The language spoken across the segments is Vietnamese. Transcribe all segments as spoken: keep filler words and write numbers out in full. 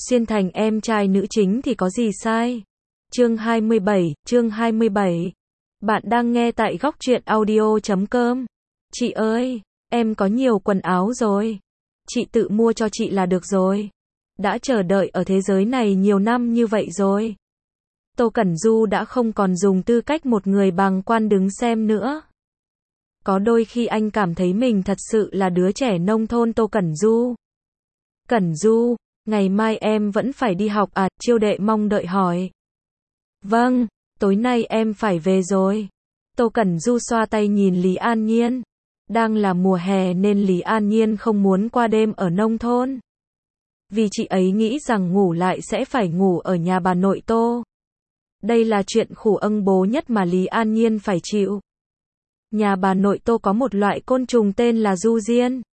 xuyên thành em trai nữ chính thì có gì sai. Chương hai mươi bảy, chương hai mươi bảy. Bạn đang nghe tại góc truyện audio chấm com. Chị ơi, em có nhiều quần áo rồi. Chị tự mua cho chị là được rồi. Đã chờ đợi ở thế giới này nhiều năm như vậy rồi. Tô Cẩn Du đã không còn dùng tư cách một người bàng quan đứng xem nữa. Có đôi khi anh cảm thấy mình thật sự là đứa trẻ nông thôn Tô Cẩn Du. Cẩn Du, ngày mai em vẫn phải đi học à? Chiêu đệ mong đợi hỏi. Vâng, tối nay em phải về rồi. Tô Cẩn Du xoa tay nhìn Lý An Nhiên. Đang là mùa hè nên Lý An Nhiên không muốn qua đêm ở nông thôn. Vì chị ấy nghĩ rằng ngủ lại sẽ phải ngủ ở nhà bà nội Tô. Đây là chuyện khổ âng bố nhất mà Lý An Nhiên phải chịu. Nhà bà nội Tô có một loại côn trùng tên là du diên.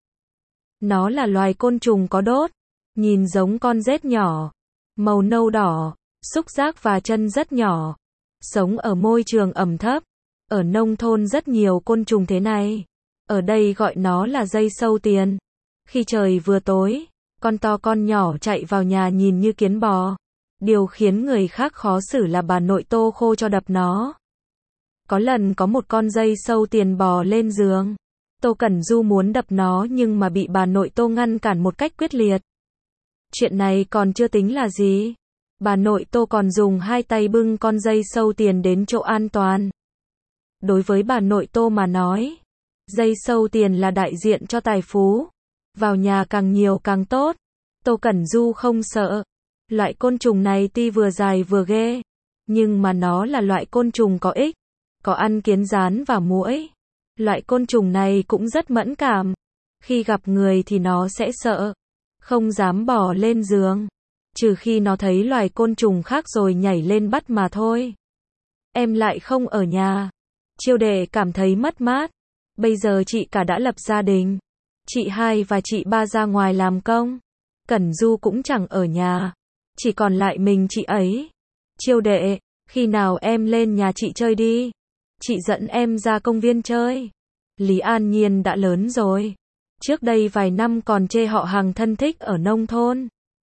Nó là loài côn trùng có đốt, nhìn giống con rết nhỏ, màu nâu đỏ, xúc giác và chân rất nhỏ, sống ở môi trường ẩm thấp. Ở nông thôn rất nhiều côn trùng thế này. Ở đây gọi nó là dây sâu tiền. Khi trời vừa tối, con to con nhỏ chạy vào nhà nhìn như kiến bò. Điều khiến người khác khó xử là bà nội Tô khô cho đập nó. Có lần có một con dây sâu tiền bò lên giường. Tô Cẩn Du muốn đập nó nhưng mà bị bà nội Tô ngăn cản một cách quyết liệt. Chuyện này còn chưa tính là gì. Bà nội Tô còn dùng hai tay bưng con dây sâu tiền đến chỗ an toàn. Đối với bà nội Tô mà nói, dây sâu tiền là đại diện cho tài phú. Vào nhà càng nhiều càng tốt. Tô Cẩn Du không sợ. Loại côn trùng này tuy vừa dài vừa ghê, nhưng mà nó là loại côn trùng có ích. Có ăn kiến gián và muỗi. Loại côn trùng này cũng rất mẫn cảm. Khi gặp người thì nó sẽ sợ, không dám bò lên giường. Trừ khi nó thấy loài côn trùng khác rồi nhảy lên bắt mà thôi. Em lại không ở nhà. Chiêu đệ cảm thấy mất mát. Bây giờ chị cả đã lập gia đình. Chị hai và chị ba ra ngoài làm công. Cẩn Du cũng chẳng ở nhà. Chỉ còn lại mình chị ấy. Chiêu đệ, khi nào em lên nhà chị chơi đi. Chị dẫn em ra công viên chơi. Lý An Nhiên đã lớn rồi. Trước đây vài năm còn chê họ hàng thân thích ở nông thôn.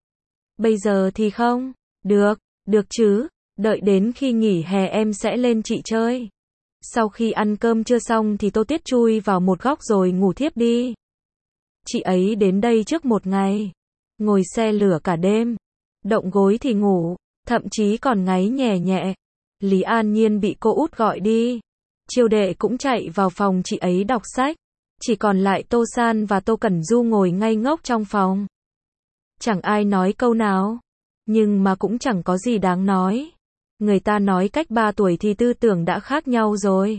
Bây giờ thì không. Được, được chứ. Đợi đến khi nghỉ hè em sẽ lên chị chơi. Sau khi ăn cơm trưa xong thì Tô Tiết chui vào một góc rồi ngủ thiếp đi. Chị ấy đến đây trước một ngày. Ngồi xe lửa cả đêm. Động gối thì ngủ. Thậm chí còn ngáy nhẹ nhẹ. Lý An Nhiên bị cô út gọi đi. Chiêu đệ cũng chạy vào phòng chị ấy đọc sách. Chỉ còn lại Tô San và Tô Cẩn Du ngồi ngây ngốc trong phòng. Chẳng ai nói câu nào. Nhưng mà cũng chẳng có gì đáng nói. Người ta nói cách ba tuổi thì tư tưởng đã khác nhau rồi.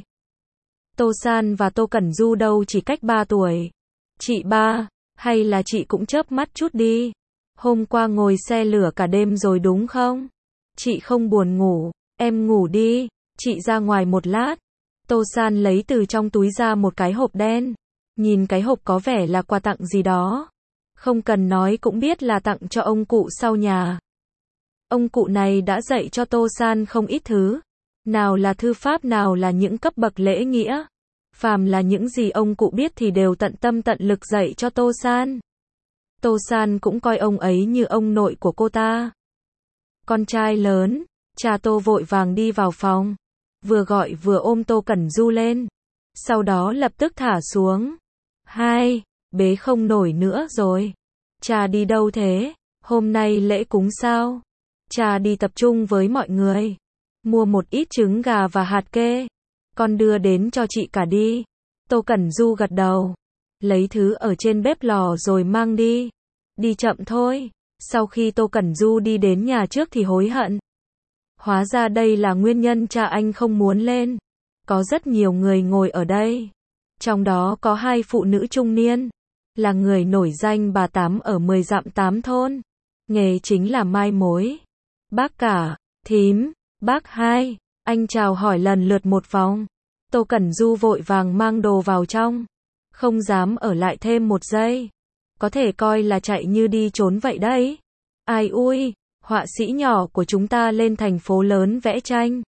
Tô San và Tô Cẩn Du đâu chỉ cách ba tuổi. Chị ba, hay là chị cũng chớp mắt chút đi. Hôm qua ngồi xe lửa cả đêm rồi đúng không? Chị không buồn ngủ, em ngủ đi, chị ra ngoài một lát. Tô San lấy từ trong túi ra một cái hộp đen. Nhìn cái hộp có vẻ là quà tặng gì đó. Không cần nói cũng biết là tặng cho ông cụ sau nhà. Ông cụ này đã dạy cho Tô San không ít thứ. Nào là thư pháp, nào là những cấp bậc lễ nghĩa. Phàm là những gì ông cụ biết thì đều tận tâm tận lực dạy cho Tô San. Tô San cũng coi ông ấy như ông nội của cô ta. Con trai lớn, cha Tô vội vàng đi vào phòng. Vừa gọi vừa ôm Tô Cẩn Du lên. Sau đó lập tức thả xuống. Hai, bế không nổi nữa rồi. Cha đi đâu thế? Hôm nay lễ cúng sao? Cha đi tập trung với mọi người. Mua một ít trứng gà và hạt kê. Con đưa đến cho chị cả đi. Tô Cẩn Du gật đầu. Lấy thứ ở trên bếp lò rồi mang đi. Đi chậm thôi. Sau khi Tô Cẩn Du đi đến nhà trước thì hối hận. Hóa ra đây là nguyên nhân cha anh không muốn lên. Có rất nhiều người ngồi ở đây. Trong đó có hai phụ nữ trung niên. Là người nổi danh bà Tám ở mười dặm tám thôn. Nghề chính là mai mối. Bác cả, thím, bác hai. Anh chào hỏi lần lượt một vòng. Tô Cẩn Du vội vàng mang đồ vào trong. Không dám ở lại thêm một giây. Có thể coi là chạy như đi trốn vậy đấy. Ai ui, họa sĩ nhỏ của chúng ta lên thành phố lớn vẽ tranh.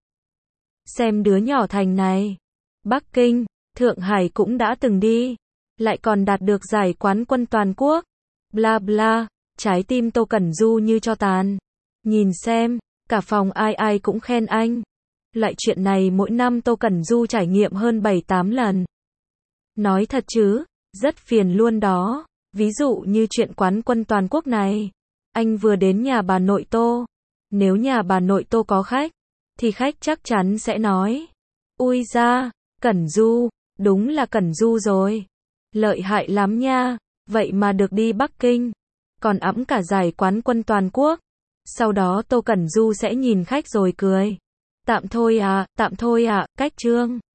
Xem đứa nhỏ thành này. Bắc Kinh, Thượng Hải cũng đã từng đi. Lại còn đạt được giải quán quân toàn quốc. Bla bla. trái tim Tô Cẩn Du như tro tàn. Nhìn xem, cả phòng ai ai cũng khen anh. Loại chuyện này mỗi năm Tô Cẩn Du trải nghiệm hơn bảy tám lần. Nói thật chứ, rất phiền luôn đó. Ví dụ như chuyện quán quân toàn quốc này. Anh vừa đến nhà bà nội Tô. Nếu nhà bà nội Tô có khách, thì khách chắc chắn sẽ nói. Ui da, Cẩn Du, đúng là Cẩn Du rồi. Lợi hại lắm nha, vậy mà được đi Bắc Kinh. Còn ẵm cả giải quán quân toàn quốc. Sau đó Tô Cẩn Du sẽ nhìn khách rồi cười. Tạm thôi à, tạm thôi à, cách Trương.